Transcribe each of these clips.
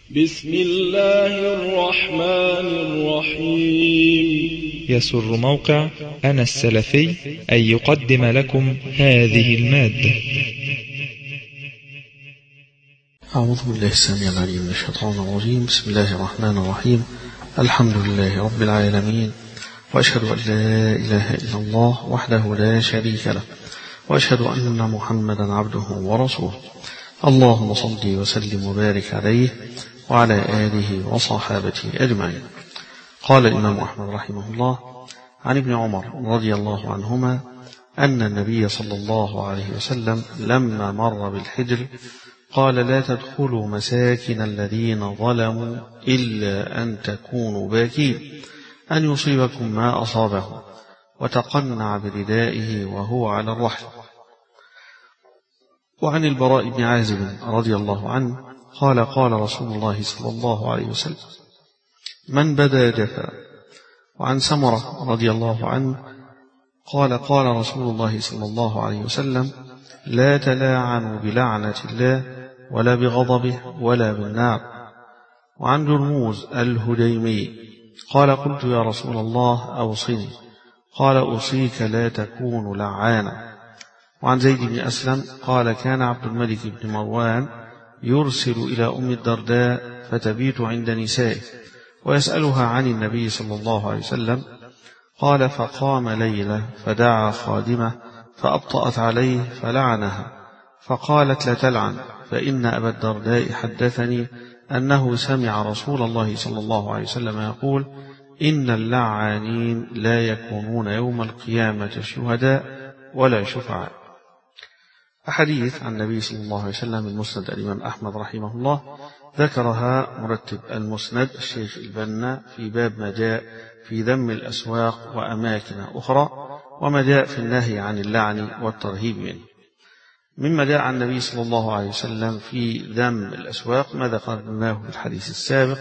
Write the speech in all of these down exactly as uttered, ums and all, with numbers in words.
بسم الله الرحمن الرحيم. يسر موقع أنا السلفي أن يقدم لكم هذه المادة. أعوذ بالله السميع العليم من الشيطان الرجيم. بسم الله الرحمن الرحيم. الحمد لله رب العالمين، وأشهد أن لا إله إلا الله وحده لا شريك له، وأشهد أن محمدا عبده ورسوله. اللهم صل وسلم وبارك عليه وعلى آله وصحابته أجمعين. قال الإمام أحمد رحمه الله عن ابن عمر رضي الله عنهما أن النبي صلى الله عليه وسلم لما مر بالحجر قال: لا تدخلوا مساكن الذين ظلموا إلا أن تكونوا باكين أن يصيبكم ما أصابه، وتقنع بردائه وهو على الرحل. وعن البراء بن عازب رضي الله عنه قال: قال رسول الله صلى الله عليه وسلم: من بدا جفا. وعن سمرة رضي الله عنه قال: قال رسول الله صلى الله عليه وسلم: لا تلاعنوا بلعنة الله ولا بغضبه ولا بالنار. وعن جرموز الهديمي قال: قلت يا رسول الله أوصني. قال: أوصيك لا تكون لعانا. وعن زيد بن أسلم قال: كان عبد الملك بن مروان يرسل إلى أم الدرداء فتبيت عند نسائه ويسألها عن النبي صلى الله عليه وسلم. قال: فقام ليلة فدعا خادمة فأبطأت عليه فلعنها، فقالت: لا تلعن، فإن أبا الدرداء حدثني أنه سمع رسول الله صلى الله عليه وسلم يقول: إن اللعانين لا يكونون يوم القيامة شهداء ولا شفعاء. أحاديث عن النبي صلى الله عليه وسلم المسند الإمام أحمد رحمه الله ذكرها مرتب المسند الشيخ البنا في باب ما جاء في ذم الأسواق وأماكن أخرى، وما جاء في النهي عن اللعن والترهيب منه. مما جاء عن النبي صلى الله عليه وسلم في ذم الأسواق ما ذكرناه في الحديث السابق،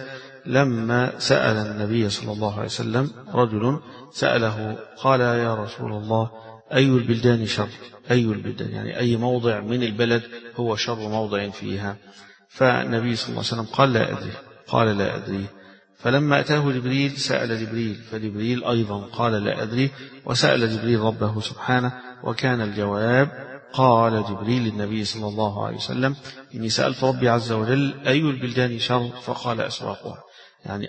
لما سأل النبي صلى الله عليه وسلم رجل سأله قال: يا رسول الله، أي البلدان شر؟ أي البلدان يعني أي موضع من البلد هو شر موضع فيها؟ فالنبي صلى الله عليه وسلم قال: لا أدري. قال: لا أدري. فلما أتاه جبريل سأل جبريل، فجبريل أيضا قال: لا أدري، وسأل جبريل ربه سبحانه، وكان الجواب: قال جبريل للنبي صلى الله عليه وسلم: إني سألت ربي عز وجل أي البلدان شر؟ فقال: أسواقها. يعني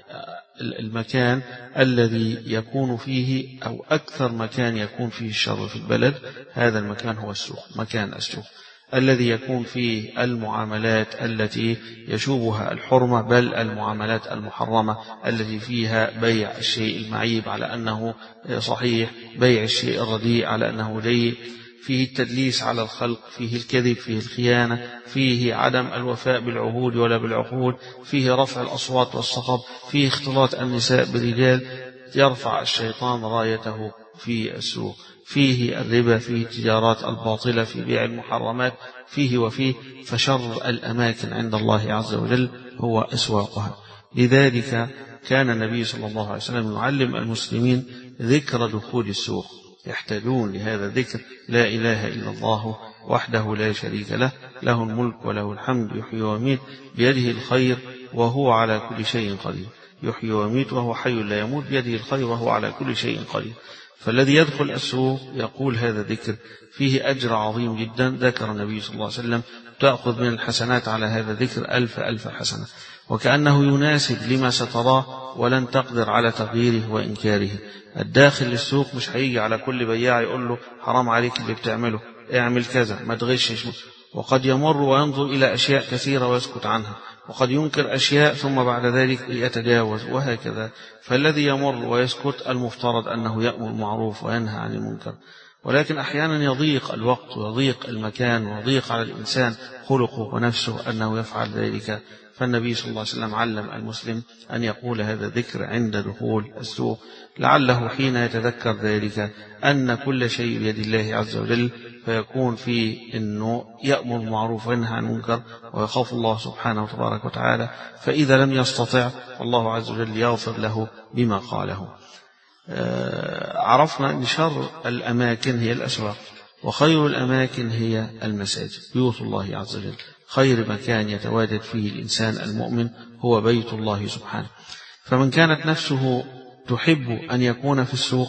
المكان الذي يكون فيه أو أكثر مكان يكون فيه الشر في البلد هذا المكان هو السوق، مكان السوق الذي يكون فيه المعاملات التي يشوبها الحرمة، بل المعاملات المحرمة التي فيها بيع الشيء المعيب على أنه صحيح، بيع الشيء الرديء على أنه جيد، فيه التدليس على الخلق، فيه الكذب، فيه الخيانة، فيه عدم الوفاء بالعهود ولا بالعقود، فيه رفع الأصوات والصخب، فيه اختلاط النساء بالرجال، يرفع الشيطان رايته في السوق، فيه الربا، فيه التجارات الباطلة في بيع المحرمات، فيه وفيه. فشر الأماكن عند الله عز وجل هو أسواقها. لذلك كان النبي صلى الله عليه وسلم يعلم المسلمين ذكر دخول السوق، يحتاجون لهذا الذكر: لا إله إلا الله وحده لا شريك له، له الملك وله الحمد، يحيي ويميت، بيده الخير وهو على كل شيء قدير. يحيي ويميت وهو حي لا يموت، بيده الخير وهو على كل شيء قدير. فالذي يدخل السوق يقول هذا الذكر فيه أجر عظيم جدا. ذكر النبي صلى الله عليه وسلم: تأخذ من الحسنات على هذا الذكر ألف ألف حسنة، وكأنه يناسب لما ستراه ولن تقدر على تغييره وإنكاره. الداخل للسوق مش هيجي على كل بياع يقول له حرام عليك اللي بتعمله، اعمل كذا، ما تغشش، وقد يمر وينظر إلى أشياء كثيرة ويسكت عنها، وقد ينكر أشياء ثم بعد ذلك يتجاوز، وهكذا. فالذي يمر ويسكت المفترض أنه يأمر بالمعروف وينهى عن المنكر، ولكن أحيانا يضيق الوقت ويضيق المكان ويضيق على الإنسان خلقه ونفسه أنه يفعل ذلك. فالنبي صلى الله عليه وسلم علم المسلم أن يقول هذا الذكر عند دخول السوق، لعله حين يتذكر ذلك أن كل شيء بيد الله عز وجل، فيكون فيه أنه يأمر بالمعروف وينهى عن المنكر ويخاف الله سبحانه وتبارك وتعالى. فإذا لم يستطع الله عز وجل يغفر له بما قاله. عرفنا أن شر الأماكن هي الأسواق، وخير الأماكن هي المساجد، بيوت الله عز وجل. خير مكان يتواجد فيه الإنسان المؤمن هو بيت الله سبحانه. فمن كانت نفسه تحب أن يكون في السوق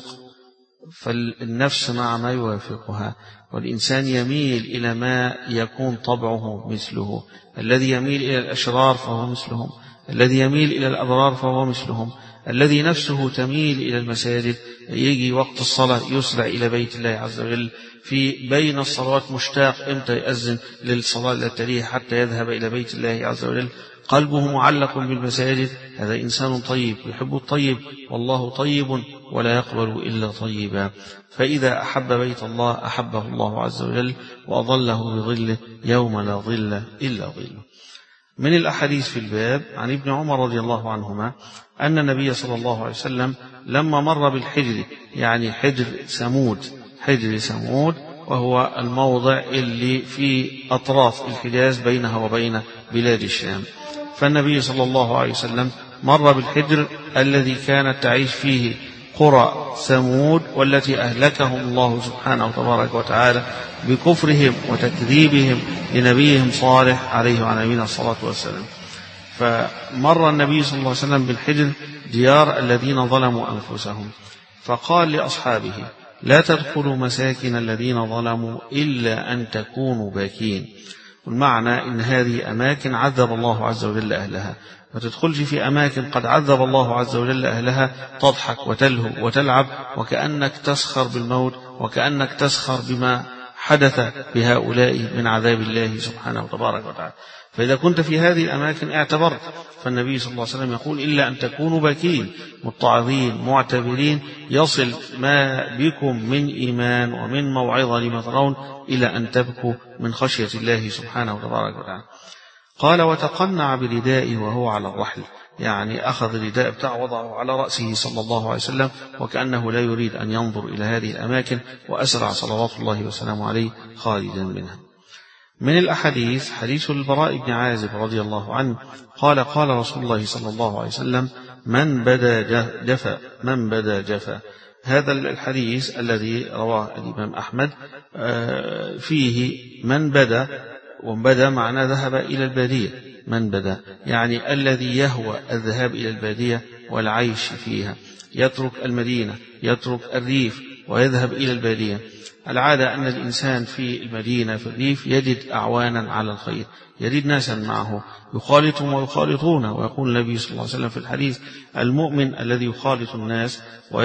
فالنفس مع ما يوافقها، والإنسان يميل إلى ما يكون طبعه مثله. الذي يميل إلى الأشرار فهو مثلهم، الذي يميل إلى الأبرار فهو مثلهم، الذي نفسه تميل إلى المساجد يجي وقت الصلاة يسرع إلى بيت الله عز وجل، في بين الصلوات مشتاق إمتى يأذن للصلاة التالية حتى يذهب إلى بيت الله عز وجل، قلبه معلق بالمساجد. هذا إنسان طيب يحب الطيب، والله طيب ولا يقبل إلا طيبا. فإذا أحب بيت الله أحبه الله عز وجل وأظله بظله يوم لا ظل إلا ظله. من الأحاديث في الباب عن ابن عمر رضي الله عنهما أن النبي صلى الله عليه وسلم لما مر بالحجر، يعني حجر ثمود، حجر ثمود وهو الموضع اللي في أطراف الحجاز بينها وبين بلاد الشام، فالنبي صلى الله عليه وسلم مر بالحجر الذي كانت تعيش فيه قرى ثمود والتي أهلكهم الله سبحانه وتبارك وتعالى بكفرهم وتكذيبهم لنبيهم صالح عليه وعلى نبينا الصلاة والسلام. فمر النبي صلى الله عليه وسلم بالحجر ديار الذين ظلموا أنفسهم، فقال لأصحابه: لا تدخلوا مساكن الذين ظلموا إلا أن تكونوا باكين. والمعنى إن هذه أماكن عذب الله عز وجل أهلها، ما تدخلش في أماكن قد عذب الله عز وجل أهلها تضحك وتلهو وتلعب وكأنك تسخر بالموت وكأنك تسخر بما حدث بهؤلاء من عذاب الله سبحانه وتبارك وتعالى. فإذا كنت في هذه الأماكن اعتبرت، فالنبي صلى الله عليه وسلم يقول: إلا أن تكونوا باكين متعظين معتبرين، يصل ما بكم من إيمان ومن موعظة لما ترون إلى أن تبكوا من خشية الله سبحانه وتبارك وتعالى. قال: وتقنع بردائه وهو على الرحل، يعني أخذ الرداء بتاعه وضعه على رأسه صلى الله عليه وسلم وكأنه لا يريد أن ينظر إلى هذه الأماكن، وأسرع صلوات الله وسلامه عليه خالدا منها. من الأحاديث حديث البراء بن عازب رضي الله عنه قال: قال رسول الله صلى الله عليه وسلم: من بدا جفا، من بدا جفا. هذا الحديث الذي رواه الإمام أحمد فيه من بدا، وبدا معنى ذهب إلى البادية، من بدا يعني الذي يهوى الذهاب إلى البادية والعيش فيها، يترك المدينة، يترك الريف ويذهب إلى البادية. العادة أن الإنسان في المدينة في الريف يجد أعوانا على الخير، يجد ناسا معه يخالطهم ويخالطونه، ويقول النبي صلى الله عليه وسلم في الحديث: المؤمن الذي يخالط الناس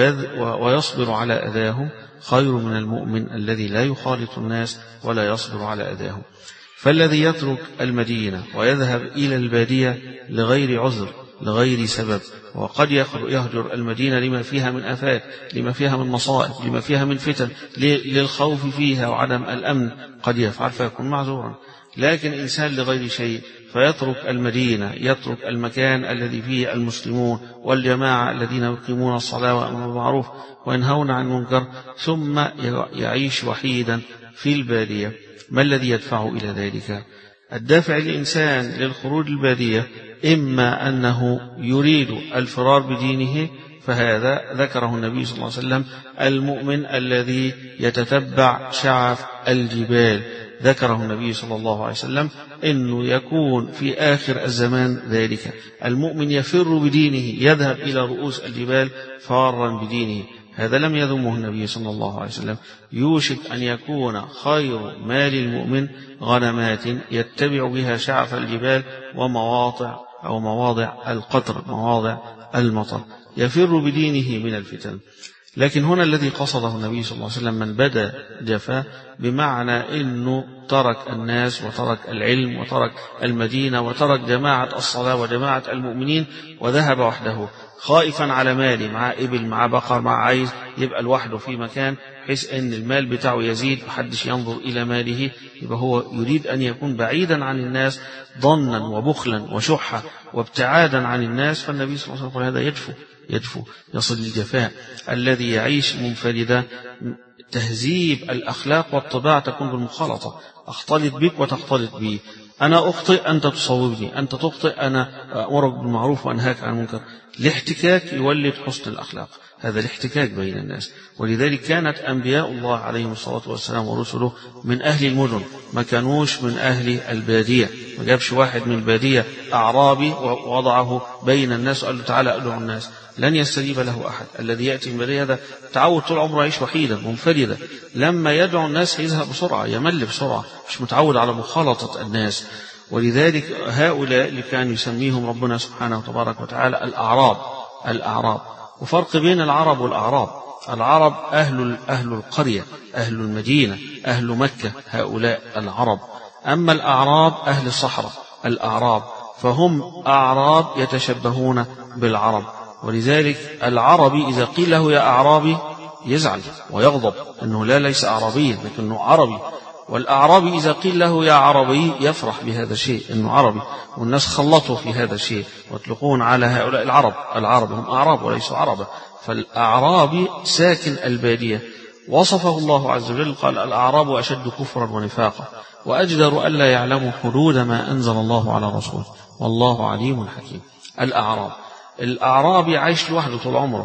ويصبر على أذاهم خير من المؤمن الذي لا يخالط الناس ولا يصبر على أذاهم. فالذي يترك المدينة ويذهب إلى البادية لغير عذر لغير سبب، وقد يهجر المدينة لما فيها من آفات، لما فيها من مصائب، لما فيها من فتن، للخوف فيها وعدم الأمن، قد يفعل فيكون معذورا. لكن إنسان لغير شيء فيترك المدينة، يترك المكان الذي فيه المسلمون والجماعة الذين يقيمون الصلاة ويأمرون بالمعروف وينهون عن المنكر، ثم يعيش وحيدا في البادية. ما الذي يدفعه إلى ذلك؟ الدافع الإنسان للخروج البادية إما أنه يريد الفرار بدينه، فهذا ذكره النبي صلى الله عليه وسلم: المؤمن الذي يتتبع شعف الجبال. ذكره النبي صلى الله عليه وسلم إنه يكون في آخر الزمان ذلك، المؤمن يفر بدينه، يذهب إلى رؤوس الجبال فارا بدينه. هذا لم يذمه النبي صلى الله عليه وسلم. يوشك أن يكون خير مال المؤمن غنمات يتبع بها شعف الجبال ومواضع أو مواضع القطر، مواضع المطر، يفر بدينه من الفتن. لكن هنا الذي قصده النبي صلى الله عليه وسلم من بدا جفا، بمعنى أنه ترك الناس وترك العلم وترك المدينة وترك جماعة الصلاة وجماعة المؤمنين وذهب وحده، خائفا على ماله، مع إبل مع بقر مع عايز، يبقى لوحده في مكان حيث أن المال بتاعه يزيد محدش ينظر إلى ماله. يبقى هو يريد أن يكون بعيدا عن الناس ظنا وبخلا وشحا وابتعادا عن الناس. فالنبي صلى الله عليه وسلم هذا يدفو يدفو يصل للجفاء. الذي يعيش منفردا تهذيب الأخلاق والطباع تكون بالمخالطة، أختلط بك وتختلط بي، أنا أخطئ أنت تصوبني، أنت تخطئ أنا أمرك بالمعروف وأنهاك عن المنكر. الاحتكاك يولد حسن الأخلاق. هذا الاحتكاك بين الناس. ولذلك كانت أنبياء الله عليهم الصلاة والسلام ورسله من أهل المدن، ما كانوش من أهل البادية. ما جابش واحد من البادية أعرابي ووضعه بين الناس وقال له تعالى أدعو الناس، لن يستجيب له أحد. الذي يأتي من البادية هذا تعود طول عمره يعيش وحيدا منفردا، لما يدعو الناس يذهب بسرعة، يمل بسرعة، مش متعود على مخالطة الناس. ولذلك هؤلاء اللي كان يسميهم ربنا سبحانه وتبارك وتعالى الأعراب. الأعراب وفرق بين العرب والأعراب. العرب أهل أهل القرية، أهل المدينة، أهل مكة، هؤلاء العرب. أما الأعراب أهل الصحراء، الأعراب فهم أعراب يتشبهون بالعرب. ولذلك العربي إذا قيل له يا أعرابي يزعل ويغضب أنه لا ليس أعرابيا لكنه عربي. والأعرابي إذا قيل له يا عربي يفرح بهذا الشيء أنه عربي. والناس خلطوا في هذا الشيء ويطلقون على هؤلاء العرب. العرب هم أعراب وليسوا عربا. فالأعرابي ساكن البادية وصفه الله عز وجل قال الأعراب أشد كفرا ونفاقا وأجدر ألا يعلموا حدود ما أنزل الله على رسوله والله عليم حكيم. الأعراب الأعرابي عايش لوحده طول عمره،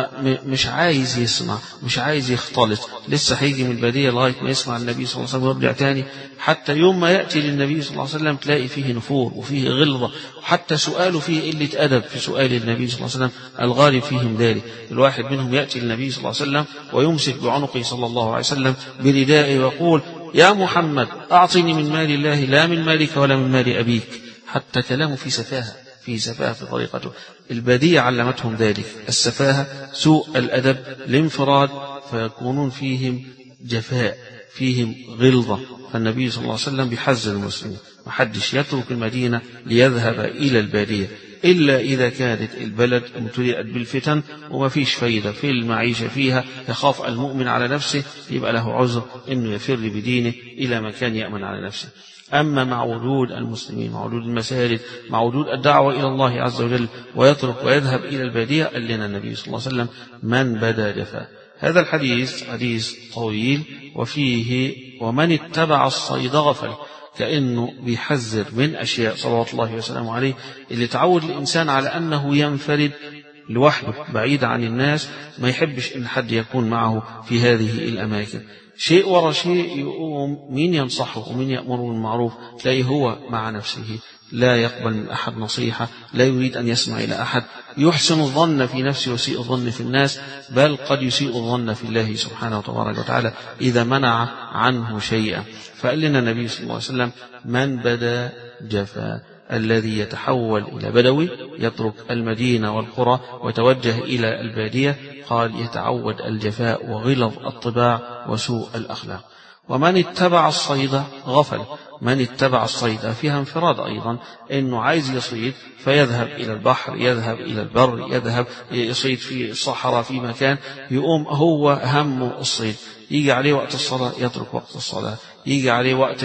فمش عايز يسمع، مش عايز يختلط، لسه هيجي من البادية لغاية ما يسمع النبي صلى الله عليه وسلم ويرجع تاني. حتى يوم ما يأتي للنبي صلى الله عليه وسلم تلاقي فيه نفور وفيه غلظة، وحتى سؤاله فيه قلة أدب في سؤال النبي صلى الله عليه وسلم. الغالب فيهم ذلك. الواحد منهم يأتي للنبي صلى الله عليه وسلم ويمسك بعنقه صلى الله عليه وسلم بردائه ويقول يا محمد أعطني من مال الله لا من مالك ولا من مال أبيك. حتى كلامه في سفاهة، في سفاهة في طريقته. البادية علمتهم ذلك، السفاهة، سوء الأدب، الانفراد، فيكونون فيهم جفاء، فيهم غلظة. فالنبي صلى الله عليه وسلم بيحذر المسلمين محدش يترك المدينة ليذهب إلى البادية إلا إذا كانت البلد امتلئت بالفتن وما فيش فايدة في المعيشة فيها، يخاف المؤمن على نفسه، يبقى له عذر إنه يفر بدينه إلى مكان يأمن على نفسه. أما مع وجود المسلمين، مع وجود المساجد، مع وجود الدعوة إلى الله عز وجل، ويترك ويذهب إلى البادية، قال لنا النبي صلى الله عليه وسلم من بدا جفا. هذا الحديث حديث طويل وفيه ومن اتبع الصيد غفل، كأنه بيحذر من أشياء صلوات الله وسلامه عليه اللي تعود الإنسان على أنه ينفرد لوحده بعيد عن الناس، ما يحبش إن حد يكون معه في هذه الأماكن. شيء ورا شيء يقوم مين ينصحه ومين يأمره بالمعروف، تلاقيه هو مع نفسه لا يقبل من أحد نصيحة، لا يريد أن يسمع إلى أحد، يحسن الظن في نفسه ويسيء الظن في الناس، بل قد يسيء الظن في الله سبحانه وتبارك وتعالى إذا منع عنه شيئا. فقال لنا النبي صلى الله عليه وسلم من بدا جفا، الذي يتحول إلى بدوي يترك المدينة والقرى ويتوجه إلى البادية، قال يتعود الجفاء وغلظ الطباع وسوء الأخلاق. ومن اتبع الصيد غفل، من اتبع الصيد فيها انفراد أيضا، إنه عايز يصيد فيذهب إلى البحر، يذهب إلى البر، يذهب يصيد في الصحراء في مكان، يقوم هو همه الصيد، يجي عليه وقت الصلاة يترك وقت الصلاة، يجي عليه وقت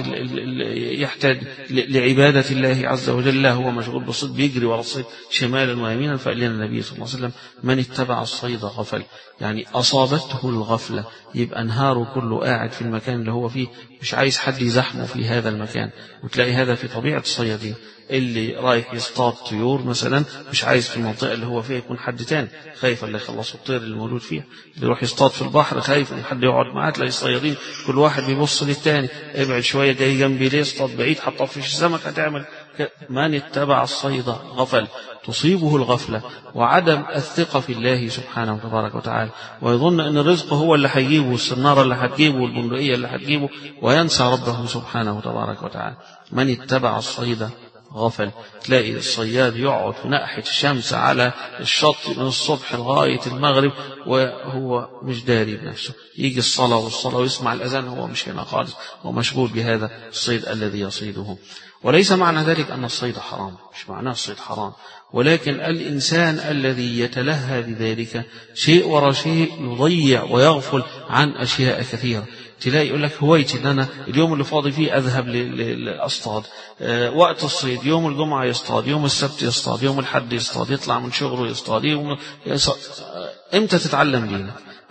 يحتاج لعبادة الله عز وجل لا هو مشغول بالصيد، بيجري ورا الصيد شمالا ويمينا. فقال لنا النبي صلى الله عليه وسلم من اتبع الصيد غفل، يعني أصابته الغفلة، يبقى نهاره كله قاعد في المكان اللي هو فيه، مش عايز حد يزحمه في هذا المكان. وتلاقي هذا في طبيعة الصيادين، اللي رايح يصطاد طيور مثلا مش عايز في المنطقة اللي هو فيها يكون حد تاني، خايف اللي يخلصوا الطير اللي موجود فيها. اللي يروح يصطاد في البحر خايف ان حد يقعد معاه، تلاقي الصيادين كل واحد بيبص للتاني، ابعد شوية جاي جنبي ليه، اصطاد بعيد هتطفش السمك هتعمل. من اتبع الصيد غفل، تصيبه الغفلة وعدم الثقة في الله سبحانه وتبارك وتعالى، ويظن ان الرزق هو اللي هيجيبه، والسنارة اللي هتجيبه، والبندقية اللي هتجيبه، وينسى ربه سبحانه وتبارك وتعالى. من اتبع الصيد غفل، تلاقي الصياد يقعد في ناحية الشمس على الشط من الصبح لغاية المغرب وهو مش داري بنفسه، يجي الصلاة والصلاة ويسمع الأذان هو مش هنا خالص، هو مشغول بهذا الصيد الذي يصيده. وليس معنى ذلك أن الصيد حرام، مش معناه الصيد حرام، ولكن الإنسان الذي يتلهى بذلك شيء ورا شيء يضيع ويغفل عن أشياء كثيرة. تلاقي يقول لك هوايتي ان انا اليوم اللي فاضي فيه اذهب لاصطاد، أه وقت الصيد يوم الجمعه يصطاد، يوم السبت يصطاد، يوم الحد يصطاد، يطلع من شغله يصطاد، يوم يصطاد. امتى تتعلم دينك؟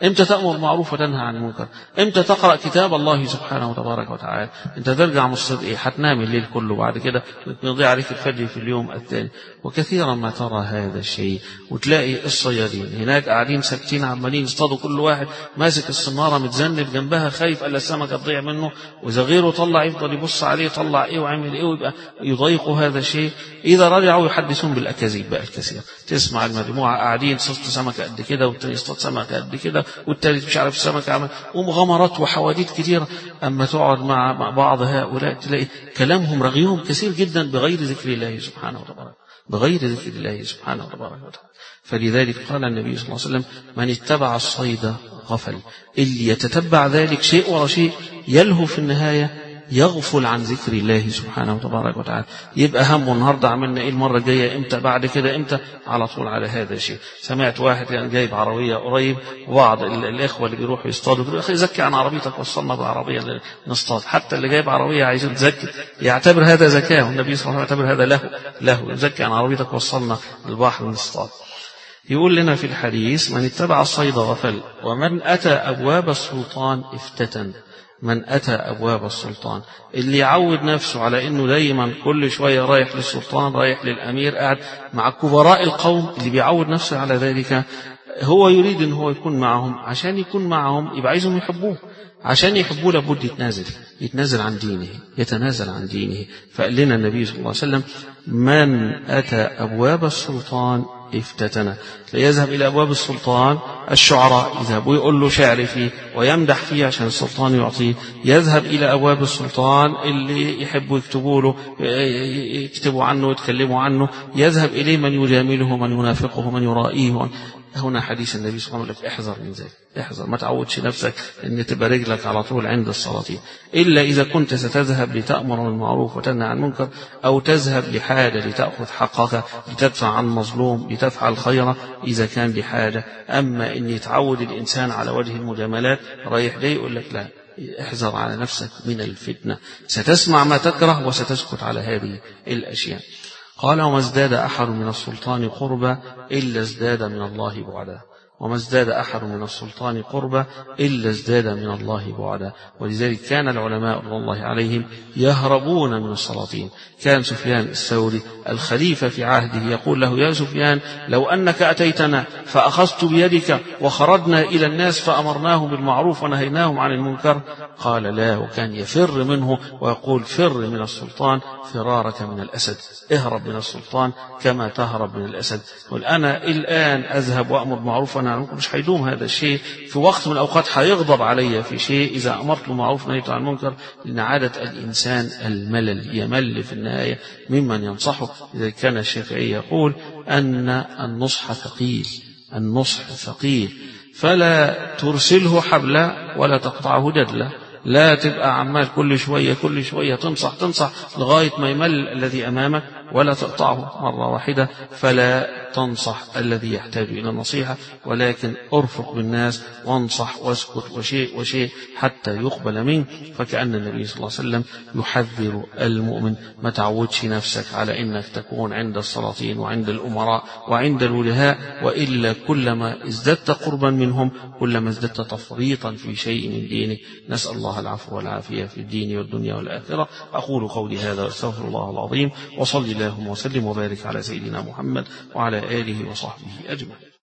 امتى تأمر معروف وتنهى عن المنكر؟ امتى تقرأ كتاب الله سبحانه وتبارك وتعالى؟ انت ترجع مصطد ايه؟ هتنام الليل كله بعد كده يضيع عليك الفجر في اليوم الثاني. وكثيرا ما ترى هذا الشيء وتلاقي الصيادين هناك قاعدين ساكتين عمالين يصطادوا، كل واحد ماسك الصنارة متذنب جنبها خايف الا السمكة تضيع منه، واذا غيره طلع يفضل يبص عليه طلع ايه وعمل ايه، ويبقى يضايقوا هذا الشيء. اذا رجعوا يحدثون بالاكاذيب بقى الكثير، تسمع المجموعة قاعدين صوت سمكة قد كده والتاني يصطاد سمكة قد كده والتالت مش عارف السمكة عمل، ومغامرات وحواديت كتيرة. أما تقعد مع مع بعض هؤلاء تلاقي كلامهم رغيهم كثير جدا بغير ذكر الله سبحانه وتعالى، بغير ذكر الله سبحانه وتبارك وتعالى. فلذلك قال النبي صلى الله عليه وسلم: من اتبع الصيد غفل. اللي يتتبع ذلك شيء ورا شيء يلهو في النهاية يغفل عن ذكر الله سبحانه وتبارك وتعالى. يبقى همه النهارده عملنا ايه، المره الجايه امتى، بعد كده امتى، على طول على هذا الشيء. سمعت واحد كان جايب عربيه قريب، وبعض الاخوه اللي بيروحوا يصطادوا يقول: اخي زكي عن عربيتك وصلنا بالعربيه نصطاد. حتى اللي جايب عربيه عايزين تزكي يعتبر هذا زكاه، والنبي صلى الله عليه وسلم يعتبر هذا له له زكي عن عربيتك وصلنا البحر نصطاد. يقول لنا في الحديث: من اتبع الصيد غفل، ومن اتى ابواب السلطان افتتن. من أتى أبواب السلطان، اللي يعود نفسه على أنه دايما كل شوية رايح للسلطان رايح للأمير قاعد مع كبراء القوم، اللي بيعود نفسه على ذلك هو يريد أن هو يكون معهم. عشان يكون معهم يبقى عايزهم يحبوه، عشان يحبوه لابد يتنازل يتنازل عن دينه يتنازل عن دينه. فقال لنا النبي صلى الله عليه وسلم: من أتى أبواب السلطان افتتن. ليذهب إلى أبواب السلطان الشعراء يذهبوا يقول له شعر فيه ويمدح فيه عشان السلطان يعطيه. يذهب إلى أبواب السلطان اللي يحبوا يكتبوا له يكتبوا عنه ويتكلموا عنه. يذهب إليه من يجامله من ينافقه من يرائيه. هنا حديث النبي صلى الله عليه وسلم: احذر من ذلك، احذر، ما تعودش نفسك ان تبقى رجلك على طول عند السلاطين، الا اذا كنت ستذهب لتأمر بالمعروف وتنهى عن المنكر، او تذهب لحاجه لتأخذ حقك، لتدفع عن مظلوم، لتفعل خيرا اذا كان لحاجه. اما ان يتعود الانسان على وجه المجاملات رايح جاي يقول لك لا، احذر على نفسك من الفتنه، ستسمع ما تكره وستسكت على هذه الاشياء. قال: وما ازداد أحد من السلطان قربا إلا ازداد من الله بعدا. وما ازداد أحد من السلطان قربا إلا ازداد من الله بعدا. ولذلك كان العلماء رضي الله عليهم يهربون من السلاطين. كان سفيان الثوري الخليفة في عهده يقول له: يا سفيان، لو أنك أتيتنا فأخذت بيدك وخرجنا إلى الناس فأمرناهم بالمعروف ونهيناهم عن المنكر. قال: لا، وكان يفر منه ويقول: فر من السلطان فرارك من الأسد، اهرب من السلطان كما تهرب من الأسد. قل أنا الآن أذهب وأمر بالمعروف ونهي عن المنكر، مش هيدوم هذا الشيء. في وقت من الأوقات هيغضب علي في شيء إذا أمرت بالمعروف ونهيت عن المنكر، لأن عادة الإنسان الملل، يمل في النهاية ممن ينصحه. إذا كان الشافعي يقول أن النصح ثقيل، النصح ثقيل، فلا ترسله حبلا ولا تقطعه جدلا. لا تبقى عمال كل شوية كل شوية تنصح تنصح لغاية ما يمل الذي أمامك، ولا تقطعه مرة واحدة. فلا تنصح الذي يحتاج إلى النصيحة، ولكن أرفق بالناس وانصح واسكت وشيء وشيء حتى يقبل منك. فكأن النبي صلى الله عليه وسلم يحذر المؤمن: ما تعودش نفسك على إنك تكون عند السلاطين وعند الأمراء وعند الوجهاء، وإلا كلما ازددت قربا منهم كلما ازددت تفريطا في شيء من دينك. نسأل الله العفو والعافية في الدين والدنيا والآخرة. أقول قولي هذا واستغفر الله العظيم، وصلي اللهم وسلم وبارك على سيدنا محمد وعلى آله وصحبه أجمعين.